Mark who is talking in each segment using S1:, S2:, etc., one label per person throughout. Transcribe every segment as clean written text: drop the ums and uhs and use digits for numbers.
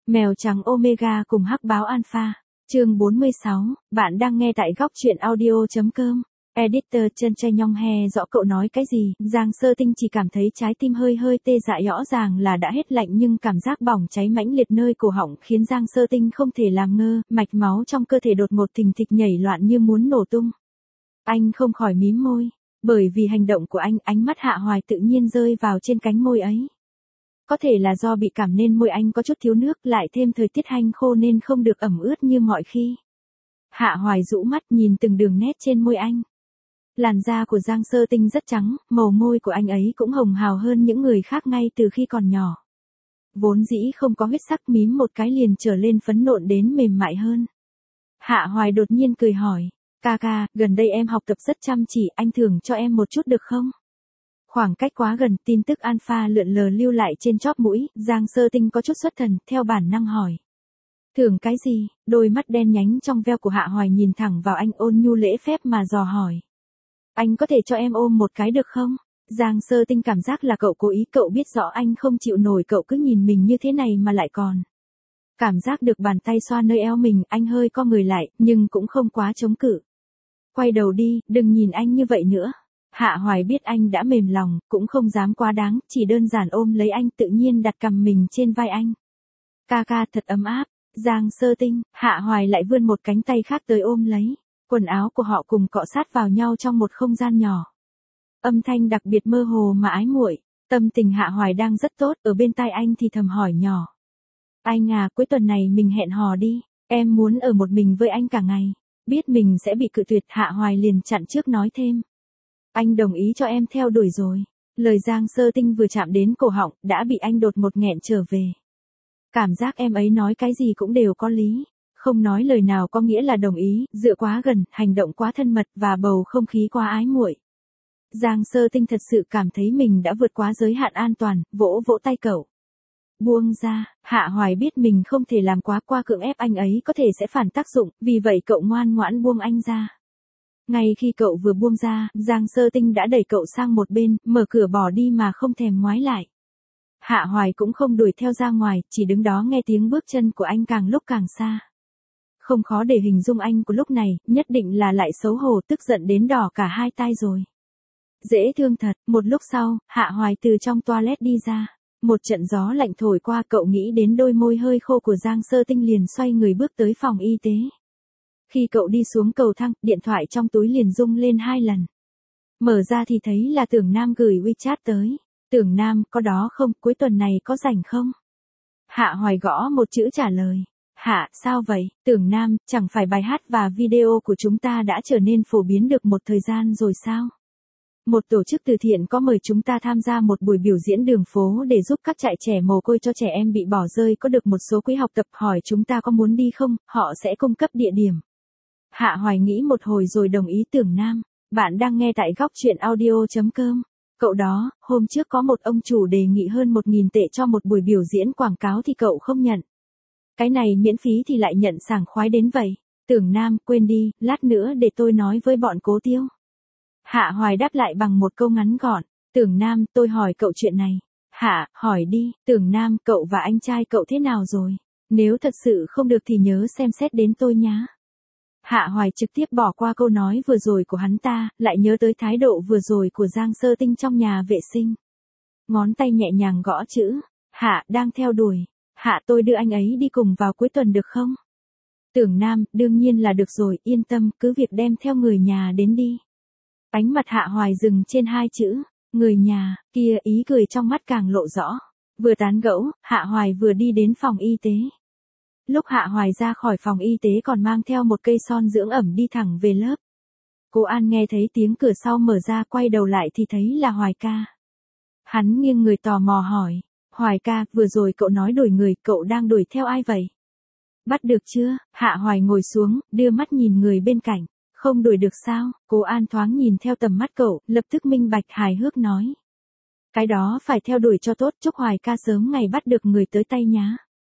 S1: Mèo trắng Omega cùng hắc báo Alpha. Chương 46, bạn đang nghe tại góc truyện audio.com. Editor chân trai nhong he rõ cậu nói cái gì, Giang Sơ Tinh chỉ cảm thấy trái tim hơi hơi tê dại, rõ ràng là đã hết lạnh nhưng cảm giác bỏng cháy mãnh liệt nơi cổ họng khiến Giang Sơ Tinh không thể làm ngơ, mạch máu trong cơ thể đột ngột thình thịch nhảy loạn như muốn nổ tung. Anh không khỏi mím môi, bởi vì hành động của anh, ánh mắt Hạ Hoài tự nhiên rơi vào trên cánh môi ấy. Có thể là do bị cảm nên môi anh có chút thiếu nước, lại thêm thời tiết hanh khô nên không được ẩm ướt như mọi khi. Hạ Hoài rũ mắt nhìn từng đường nét trên môi anh. Làn da của Giang Sơ Tinh rất trắng, màu môi của anh ấy cũng hồng hào hơn những người khác ngay từ khi còn nhỏ. Vốn dĩ không có huyết sắc, mím một cái liền trở lên phấn nộn đến mềm mại hơn. Hạ Hoài đột nhiên cười hỏi, ca, gần đây em học tập rất chăm chỉ, anh thưởng cho em một chút được không? Khoảng cách quá gần, tin tức Alpha lượn lờ lưu lại trên chóp mũi, Giang Sơ Tinh có chút xuất thần, theo bản năng hỏi. Thưởng cái gì? Đôi mắt đen nhánh trong veo của Hạ Hoài nhìn thẳng vào anh, ôn nhu lễ phép mà dò hỏi. Anh có thể cho em ôm một cái được không? Giang Sơ Tinh cảm giác là cậu cố ý, cậu biết rõ anh không chịu nổi cậu cứ nhìn mình như thế này mà lại còn. Cảm giác được bàn tay xoa nơi eo mình, anh hơi co người lại, nhưng cũng không quá chống cự. Quay đầu đi, đừng nhìn anh như vậy nữa. Hạ Hoài biết anh đã mềm lòng, cũng không dám quá đáng, chỉ đơn giản ôm lấy anh, tự nhiên đặt cằm mình trên vai anh. Ca thật ấm áp. Giang Sơ Tinh, Hạ Hoài lại vươn một cánh tay khác tới ôm lấy. Quần áo của họ cùng cọ sát vào nhau trong một không gian nhỏ. Âm thanh đặc biệt mơ hồ mà ái muội. Tâm tình Hạ Hoài đang rất tốt, ở bên tai anh thì thầm hỏi nhỏ. Anh à, cuối tuần này mình hẹn hò đi, em muốn ở một mình với anh cả ngày. Biết mình sẽ bị cự tuyệt, Hạ Hoài liền chặn trước nói thêm. Anh đồng ý cho em theo đuổi rồi. Lời Giang Sơ Tinh vừa chạm đến cổ họng, đã bị anh đột ngột nghẹn trở về. Cảm giác em ấy nói cái gì cũng đều có lý. Không nói lời nào có nghĩa là đồng ý, dựa quá gần, hành động quá thân mật và bầu không khí quá ái muội. Giang Sơ Tinh thật sự cảm thấy mình đã vượt quá giới hạn an toàn, vỗ tay cậu. Buông ra, Hạ Hoài biết mình không thể làm quá qua cưỡng ép anh ấy có thể sẽ phản tác dụng, vì vậy cậu ngoan ngoãn buông anh ra. Ngay khi cậu vừa buông ra, Giang Sơ Tinh đã đẩy cậu sang một bên, mở cửa bỏ đi mà không thèm ngoái lại. Hạ Hoài cũng không đuổi theo ra ngoài, chỉ đứng đó nghe tiếng bước chân của anh càng lúc càng xa. Không khó để hình dung anh của lúc này, nhất định là lại xấu hổ tức giận đến đỏ cả hai tai rồi. Dễ thương thật, một lúc sau, Hạ Hoài từ trong toilet đi ra. Một trận gió lạnh thổi qua, cậu nghĩ đến đôi môi hơi khô của Giang Sơ Tinh liền xoay người bước tới phòng y tế. Khi cậu đi xuống cầu thang, điện thoại trong túi liền rung lên 2 lần. Mở ra thì thấy là Tưởng Nam gửi WeChat tới. Tưởng Nam, có đó không, cuối tuần này có rảnh không? Hạ Hoài gõ một chữ trả lời. Hạ, sao vậy? Tưởng Nam, chẳng phải bài hát và video của chúng ta đã trở nên phổ biến được một thời gian rồi sao? Một tổ chức từ thiện có mời chúng ta tham gia một buổi biểu diễn đường phố để giúp các trại trẻ mồ côi cho trẻ em bị bỏ rơi có được một số quỹ học tập, hỏi chúng ta có muốn đi không, họ sẽ cung cấp địa điểm. Hạ Hoài nghĩ một hồi rồi đồng ý. Tưởng Nam, bạn đang nghe tại góc truyện audio.com. Cậu đó, hôm trước có một ông chủ đề nghị hơn 1.000 tệ cho một buổi biểu diễn quảng cáo thì cậu không nhận. Cái này miễn phí thì lại nhận sảng khoái đến vậy. Tưởng Nam, quên đi, lát nữa để tôi nói với bọn Cố Tiêu. Hạ Hoài đáp lại bằng một câu ngắn gọn. Tưởng Nam, tôi hỏi cậu chuyện này. Hạ, hỏi đi. Tưởng Nam, cậu và anh trai cậu thế nào rồi? Nếu thật sự không được thì nhớ xem xét đến tôi nhá. Hạ Hoài trực tiếp bỏ qua câu nói vừa rồi của hắn ta, lại nhớ tới thái độ vừa rồi của Giang Sơ Tinh trong nhà vệ sinh. Ngón tay nhẹ nhàng gõ chữ. Hạ, đang theo đuổi. Hạ, tôi đưa anh ấy đi cùng vào cuối tuần được không? Tưởng Nam, đương nhiên là được rồi, yên tâm, cứ việc đem theo người nhà đến đi. Ánh mặt Hạ Hoài dừng trên 2 chữ, người nhà, kia ý cười trong mắt càng lộ rõ. Vừa tán gẫu, Hạ Hoài vừa đi đến phòng y tế. Lúc Hạ Hoài ra khỏi phòng y tế còn mang theo một cây son dưỡng ẩm đi thẳng về lớp. Cô An nghe thấy tiếng cửa sau mở ra, quay đầu lại thì thấy là Hoài ca. Hắn nghiêng người tò mò hỏi, Hoài ca, vừa rồi cậu nói đuổi người, cậu đang đuổi theo ai vậy? Bắt được chưa? Hạ Hoài ngồi xuống, đưa mắt nhìn người bên cạnh. Không đuổi được sao? Cô An thoáng nhìn theo tầm mắt cậu, lập tức minh bạch hài hước nói. Cái đó phải theo đuổi cho tốt, chúc Hoài ca sớm ngày bắt được người tới tay nhá.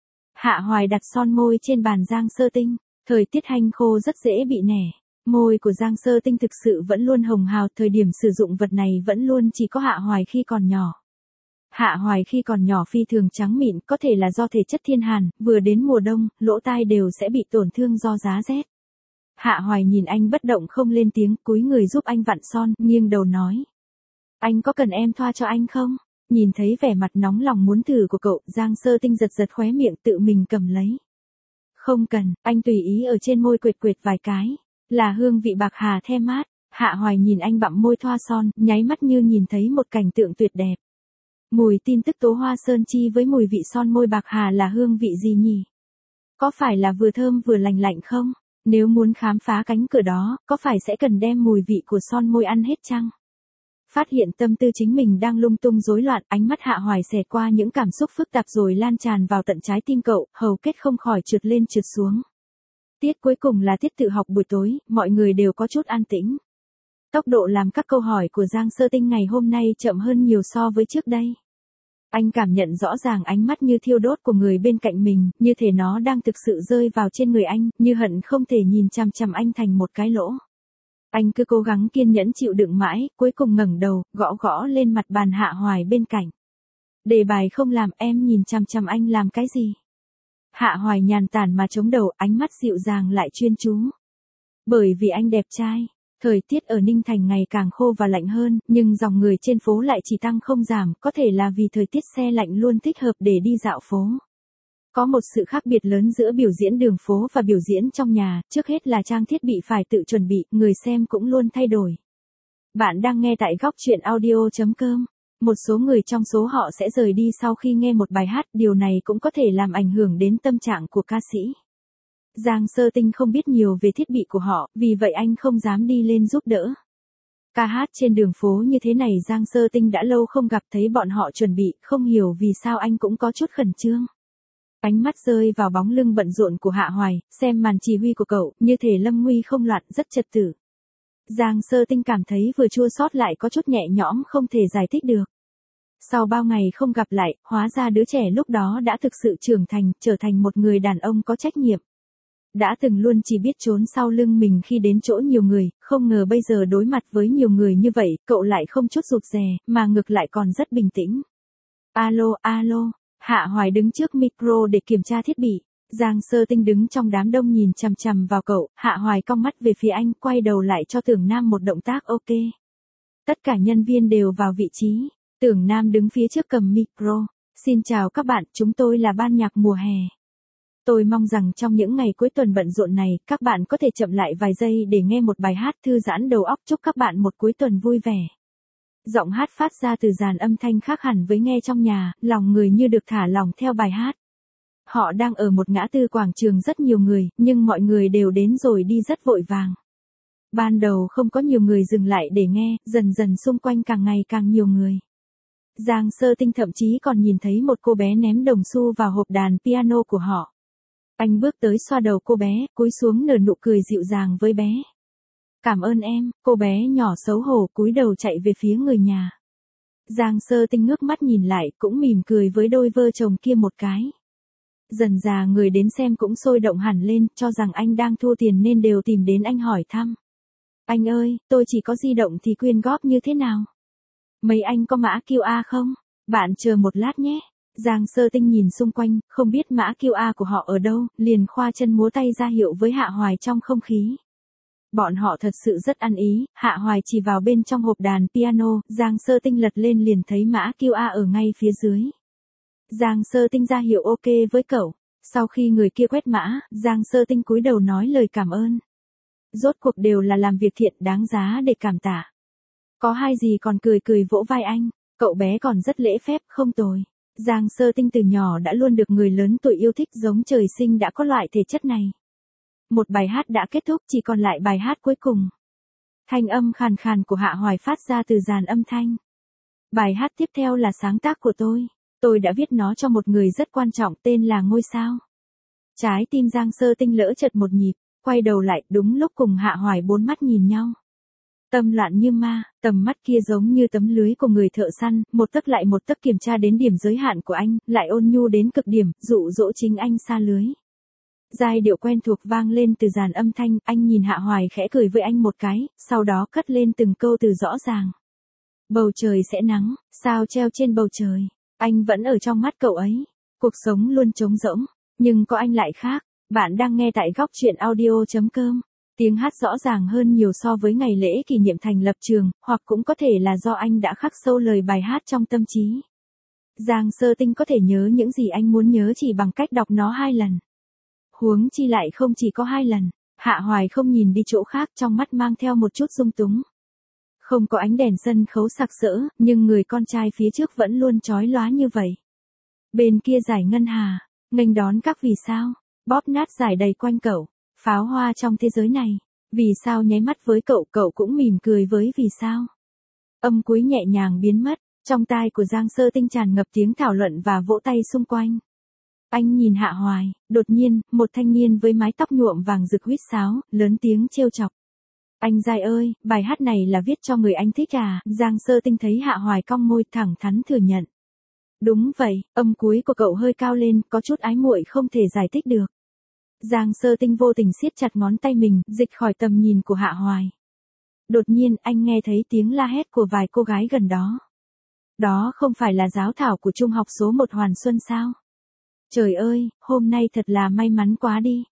S1: Hạ Hoài đặt son môi trên bàn Giang Sơ Tinh, thời tiết hanh khô rất dễ bị nẻ. Môi của Giang Sơ Tinh thực sự vẫn luôn hồng hào, thời điểm sử dụng vật này vẫn luôn chỉ có Hạ Hoài khi còn nhỏ. Hạ Hoài khi còn nhỏ phi thường trắng mịn, có thể là do thể chất thiên hàn, vừa đến mùa đông, lỗ tai đều sẽ bị tổn thương do giá rét. Hạ Hoài nhìn anh bất động không lên tiếng, cúi người giúp anh vặn son, nghiêng đầu nói. Anh có cần em thoa cho anh không? Nhìn thấy vẻ mặt nóng lòng muốn thử của cậu, Giang Sơ Tinh giật giật khóe miệng tự mình cầm lấy. Không cần, anh tùy ý ở trên môi quệt quệt vài cái. Là hương vị bạc hà the mát. Hạ Hoài nhìn anh bặm môi thoa son, nháy mắt như nhìn thấy một cảnh tượng tuyệt đẹp. Mùi tin tức tố hoa sơn chi với mùi vị son môi bạc hà là hương vị gì nhỉ? Có phải là vừa thơm vừa lành lạnh không? Nếu muốn khám phá cánh cửa đó, có phải sẽ cần đem mùi vị của son môi ăn hết chăng? Phát hiện tâm tư chính mình đang lung tung rối loạn, ánh mắt Hạ Hoài xẹt qua những cảm xúc phức tạp rồi lan tràn vào tận trái tim cậu, hầu kết không khỏi trượt lên trượt xuống. Tiết cuối cùng là tiết tự học buổi tối, mọi người đều có chút an tĩnh. Tốc độ làm các câu hỏi của Giang Sơ Tinh ngày hôm nay chậm hơn nhiều so với trước đây. Anh cảm nhận rõ ràng ánh mắt như thiêu đốt của người bên cạnh mình, như thể nó đang thực sự rơi vào trên người anh, như hận không thể nhìn chằm chằm anh thành một cái lỗ. Anh cứ cố gắng kiên nhẫn chịu đựng mãi, cuối cùng ngẩng đầu, gõ gõ lên mặt bàn Hạ Hoài bên cạnh. Đề bài không làm, em nhìn chằm chằm anh làm cái gì? Hạ Hoài nhàn tản mà chống đầu, ánh mắt dịu dàng lại chuyên chú. Bởi vì anh đẹp trai. Thời tiết ở Ninh Thành ngày càng khô và lạnh hơn, nhưng dòng người trên phố lại chỉ tăng không giảm, có thể là vì thời tiết xe lạnh luôn thích hợp để đi dạo phố. Có một sự khác biệt lớn giữa biểu diễn đường phố và biểu diễn trong nhà, trước hết là trang thiết bị phải tự chuẩn bị, người xem cũng luôn thay đổi. Bạn đang nghe tại góc truyện audio.com. Một số người trong số họ sẽ rời đi sau khi nghe một bài hát, điều này cũng có thể làm ảnh hưởng đến tâm trạng của ca sĩ. Giang Sơ Tinh không biết nhiều về thiết bị của họ, vì vậy anh không dám đi lên giúp đỡ. Ca hát trên đường phố như thế này Giang Sơ Tinh đã lâu không gặp, thấy bọn họ chuẩn bị, không hiểu vì sao anh cũng có chút khẩn trương. Ánh mắt rơi vào bóng lưng bận rộn của Hạ Hoài, xem màn chỉ huy của cậu, như thể lâm nguy không loạn, rất trật tự. Giang Sơ Tinh cảm thấy vừa chua xót lại có chút nhẹ nhõm không thể giải thích được. Sau bao ngày không gặp lại, hóa ra đứa trẻ lúc đó đã thực sự trưởng thành, trở thành một người đàn ông có trách nhiệm. Đã từng luôn chỉ biết trốn sau lưng mình khi đến chỗ nhiều người, không ngờ bây giờ đối mặt với nhiều người như vậy, cậu lại không chút rụt rè, mà ngược lại còn rất bình tĩnh. Alo, alo, Hạ Hoài đứng trước micro để kiểm tra thiết bị. Giang Sơ Tinh đứng trong đám đông nhìn chằm chằm vào cậu, Hạ Hoài cong mắt về phía anh, quay đầu lại cho Tưởng Nam một động tác ok. Tất cả nhân viên đều vào vị trí, Tưởng Nam đứng phía trước cầm micro. Xin chào các bạn, chúng tôi là ban nhạc mùa hè. Tôi mong rằng trong những ngày cuối tuần bận rộn này, các bạn có thể chậm lại vài giây để nghe một bài hát thư giãn đầu óc, chúc các bạn một cuối tuần vui vẻ. Giọng hát phát ra từ dàn âm thanh khác hẳn với nghe trong nhà, lòng người như được thả lỏng theo bài hát. Họ đang ở một ngã tư quảng trường rất nhiều người, nhưng mọi người đều đến rồi đi rất vội vàng. Ban đầu không có nhiều người dừng lại để nghe, dần dần xung quanh càng ngày càng nhiều người. Giang Sơ Tinh thậm chí còn nhìn thấy một cô bé ném đồng xu vào hộp đàn piano của họ. Anh bước tới xoa đầu cô bé, cúi xuống nở nụ cười dịu dàng với bé. Cảm ơn em, cô bé nhỏ xấu hổ cúi đầu chạy về phía người nhà. Giang Sơ Tinh ngước mắt nhìn lại, cũng mỉm cười với đôi vợ chồng kia một cái. Dần dà người đến xem cũng sôi động hẳn lên, cho rằng anh đang thua tiền nên đều tìm đến anh hỏi thăm. Anh ơi, tôi chỉ có di động thì quyên góp như thế nào? Mấy anh có mã QR không? Bạn chờ một lát nhé. Giang Sơ Tinh nhìn xung quanh, không biết mã QR của họ ở đâu, liền khoa chân múa tay ra hiệu với Hạ Hoài trong không khí. Bọn họ thật sự rất ăn ý, Hạ Hoài chỉ vào bên trong hộp đàn piano, Giang Sơ Tinh lật lên liền thấy mã QR ở ngay phía dưới. Giang Sơ Tinh ra hiệu ok với cậu. Sau khi người kia quét mã, Giang Sơ Tinh cúi đầu nói lời cảm ơn. Rốt cuộc đều là làm việc thiện đáng giá để cảm tạ. Có hai gì còn cười cười vỗ vai anh, cậu bé còn rất lễ phép, không tồi. Giang Sơ Tinh từ nhỏ đã luôn được người lớn tuổi yêu thích, giống trời sinh đã có loại thể chất này. Một bài hát đã kết thúc, chỉ còn lại bài hát cuối cùng. Thanh âm khàn khàn của Hạ Hoài phát ra từ dàn âm thanh. Bài hát tiếp theo là sáng tác của tôi đã viết nó cho một người rất quan trọng tên là Ngôi Sao. Trái tim Giang Sơ Tinh lỡ chợt một nhịp, quay đầu lại, đúng lúc cùng Hạ Hoài bốn mắt nhìn nhau. Tâm loạn như ma, tầm mắt kia giống như tấm lưới của người thợ săn, một tấc lại một tấc kiểm tra đến điểm giới hạn của anh, lại ôn nhu đến cực điểm, dụ dỗ chính anh xa lưới. Giai điệu quen thuộc vang lên từ dàn âm thanh, anh nhìn Hạ Hoài khẽ cười với anh một cái, sau đó cất lên từng câu từ rõ ràng. Bầu trời sẽ nắng, sao treo trên bầu trời. Anh vẫn ở trong mắt cậu ấy. Cuộc sống luôn trống rỗng, nhưng có anh lại khác. Bạn đang nghe tại góc chuyện audio.com. Tiếng hát rõ ràng hơn nhiều so với ngày lễ kỷ niệm thành lập trường, hoặc cũng có thể là do anh đã khắc sâu lời bài hát trong tâm trí. Giang Sơ Tinh có thể nhớ những gì anh muốn nhớ chỉ bằng cách đọc nó 2 lần. Huống chi lại không chỉ có 2 lần. Hạ Hoài không nhìn đi chỗ khác, trong mắt mang theo một chút dung túng. Không có ánh đèn sân khấu sặc sỡ, nhưng người con trai phía trước vẫn luôn chói lóa như vậy. Bên kia dải ngân hà, nghênh đón các vì sao, bóp nát dải đầy quanh cậu, pháo hoa trong thế giới này. Vì sao nháy mắt với cậu, cậu cũng mỉm cười với vì sao. Âm cuối nhẹ nhàng biến mất, trong tai của Giang Sơ Tinh tràn ngập tiếng thảo luận và vỗ tay xung quanh. Anh nhìn Hạ Hoài, đột nhiên, một thanh niên với mái tóc nhuộm vàng rực huýt sáo, lớn tiếng trêu chọc. Anh giai ơi, bài hát này là viết cho người anh thích à? Giang Sơ Tinh thấy Hạ Hoài cong môi thẳng thắn thừa nhận. Đúng vậy, âm cuối của cậu hơi cao lên, có chút ái muội không thể giải thích được. Giang Sơ Tinh vô tình siết chặt ngón tay mình, dịch khỏi tầm nhìn của Hạ Hoài. Đột nhiên, anh nghe thấy tiếng la hét của vài cô gái gần đó. Đó không phải là giáo thảo của trung học số 1 Hoàn Xuân sao? Trời ơi, hôm nay thật là may mắn quá đi.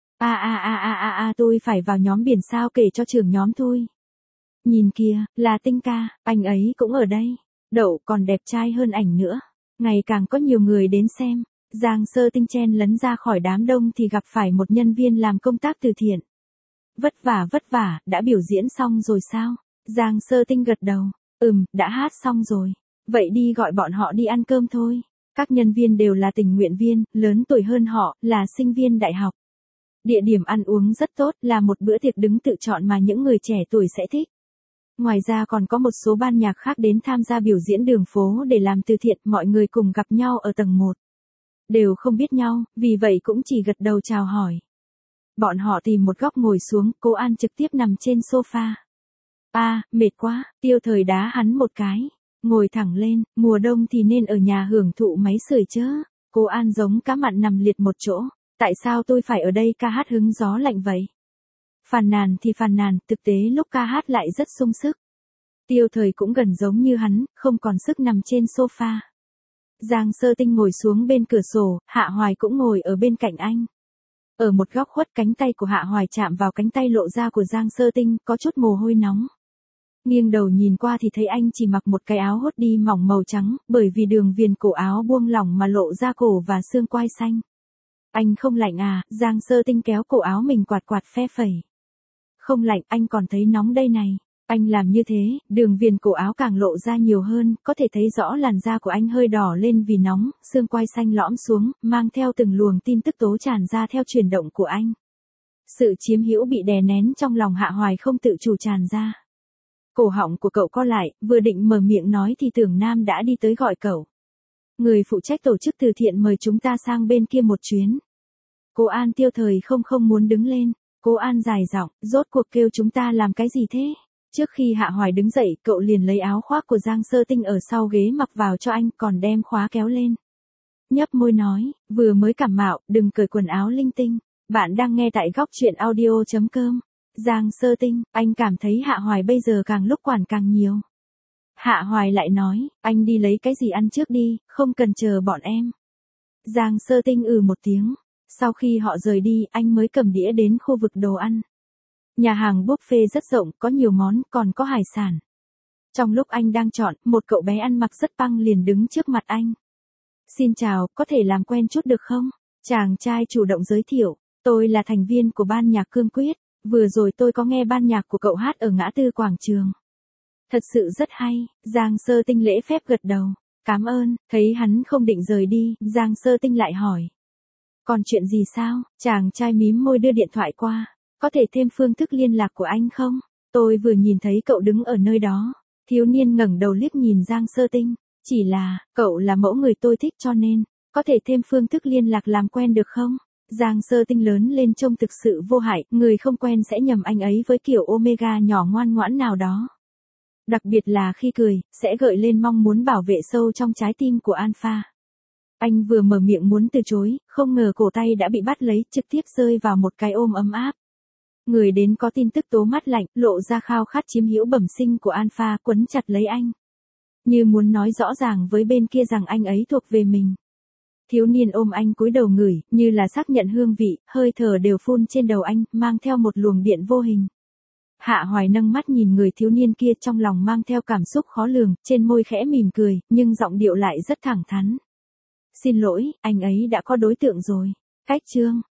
S1: Tôi phải vào nhóm biển sao kể cho trưởng nhóm thôi. Nhìn kìa, là Tinh ca, anh ấy cũng ở đây. Đậu còn đẹp trai hơn ảnh nữa. Ngày càng có nhiều người đến xem. Giang Sơ Tinh chen lấn ra khỏi đám đông thì gặp phải một nhân viên làm công tác từ thiện. Vất vả, đã biểu diễn xong rồi sao? Giang Sơ Tinh gật đầu. Đã hát xong rồi. Vậy đi gọi bọn họ đi ăn cơm thôi. Các nhân viên đều là tình nguyện viên, lớn tuổi hơn họ, là sinh viên đại học. Địa điểm ăn uống rất tốt, là một bữa tiệc đứng tự chọn mà những người trẻ tuổi sẽ thích. Ngoài ra còn có một số ban nhạc khác đến tham gia biểu diễn đường phố để làm từ thiện, mọi người cùng gặp nhau ở tầng 1. Đều không biết nhau, vì vậy cũng chỉ gật đầu chào hỏi. Bọn họ tìm một góc ngồi xuống, cô An trực tiếp nằm trên sofa. Mệt quá, Tiêu Thời đá hắn một cái. Ngồi thẳng lên, mùa đông thì nên ở nhà hưởng thụ máy sưởi chớ. Cô An giống cá mặn nằm liệt một chỗ. Tại sao tôi phải ở đây ca hát hứng gió lạnh vậy? Phàn nàn thì phàn nàn, thực tế lúc ca hát lại rất sung sức. Tiêu Thời cũng gần giống như hắn, không còn sức nằm trên sofa. Giang Sơ Tinh ngồi xuống bên cửa sổ, Hạ Hoài cũng ngồi ở bên cạnh anh. Ở một góc khuất, cánh tay của Hạ Hoài chạm vào cánh tay lộ ra của Giang Sơ Tinh, có chút mồ hôi nóng. Nghiêng đầu nhìn qua thì thấy anh chỉ mặc một cái áo hốt đi mỏng màu trắng, bởi vì đường viền cổ áo buông lỏng mà lộ ra cổ và xương quai xanh. Anh không lạnh à? Giang Sơ Tinh kéo cổ áo mình quạt phe phẩy. Không lạnh, anh còn thấy nóng đây này. Anh làm như thế, đường viền cổ áo càng lộ ra nhiều hơn, có thể thấy rõ làn da của anh hơi đỏ lên vì nóng, xương quai xanh lõm xuống, mang theo từng luồng tin tức tố tràn ra theo chuyển động của anh. Sự chiếm hữu bị đè nén trong lòng Hạ Hoài không tự chủ tràn ra. Cổ họng của cậu co lại, vừa định mở miệng nói thì Tưởng Nam đã đi tới gọi cậu. Người phụ trách tổ chức từ thiện mời chúng ta sang bên kia một chuyến. Cô An. Tiêu Thời không muốn đứng lên. Cô An dài giọng, rốt cuộc kêu chúng ta làm cái gì thế? Trước khi Hạ Hoài đứng dậy, cậu liền lấy áo khoác của Giang Sơ Tinh ở sau ghế mặc vào cho anh, còn đem khóa kéo lên. Nhấp môi nói, vừa mới cảm mạo, đừng cởi quần áo linh tinh. Bạn đang nghe tại góc chuyện audio.com. Giang Sơ Tinh, anh cảm thấy Hạ Hoài bây giờ càng lúc quản càng nhiều. Hạ Hoài lại nói, anh đi lấy cái gì ăn trước đi, không cần chờ bọn em. Giang Sơ Tinh một tiếng. Sau khi họ rời đi, anh mới cầm đĩa đến khu vực đồ ăn. Nhà hàng buffet rất rộng, có nhiều món, còn có hải sản. Trong lúc anh đang chọn, một cậu bé ăn mặc rất păng liền đứng trước mặt anh. Xin chào, có thể làm quen chút được không? Chàng trai chủ động giới thiệu, tôi là thành viên của ban nhạc Cương Quyết, vừa rồi tôi có nghe ban nhạc của cậu hát ở ngã tư quảng trường. Thật sự rất hay. Giang Sơ Tinh lễ phép gật đầu. Cảm ơn. Thấy hắn không định rời đi, Giang Sơ Tinh lại hỏi. Còn chuyện gì sao? Chàng trai mím môi đưa điện thoại qua. Có thể thêm phương thức liên lạc của anh không? Tôi vừa nhìn thấy cậu đứng ở nơi đó. Thiếu niên ngẩng đầu liếc nhìn Giang Sơ Tinh. Chỉ là, cậu là mẫu người tôi thích cho nên, có thể thêm phương thức liên lạc làm quen được không? Giang Sơ Tinh lớn lên trông thực sự vô hại, người không quen sẽ nhầm anh ấy với kiểu Omega nhỏ ngoan ngoãn nào đó. Đặc biệt là khi cười, sẽ gợi lên mong muốn bảo vệ sâu trong trái tim của Alpha. Anh vừa mở miệng muốn từ chối, không ngờ cổ tay đã bị bắt lấy, trực tiếp rơi vào một cái ôm ấm áp. Người đến có tin tức tố mắt lạnh, lộ ra khao khát chiếm hữu bẩm sinh của Alpha, quấn chặt lấy anh. như muốn nói rõ ràng với bên kia rằng anh ấy thuộc về mình. Thiếu niên ôm anh cúi đầu ngửi, như là xác nhận hương vị, hơi thở đều phun trên đầu anh, mang theo một luồng điện vô hình. Hạ Hoài nâng mắt nhìn người thiếu niên kia, trong lòng mang theo cảm xúc khó lường, trên môi khẽ mỉm cười, nhưng giọng điệu lại rất thẳng thắn. Xin lỗi, anh ấy đã có đối tượng rồi. Cách chương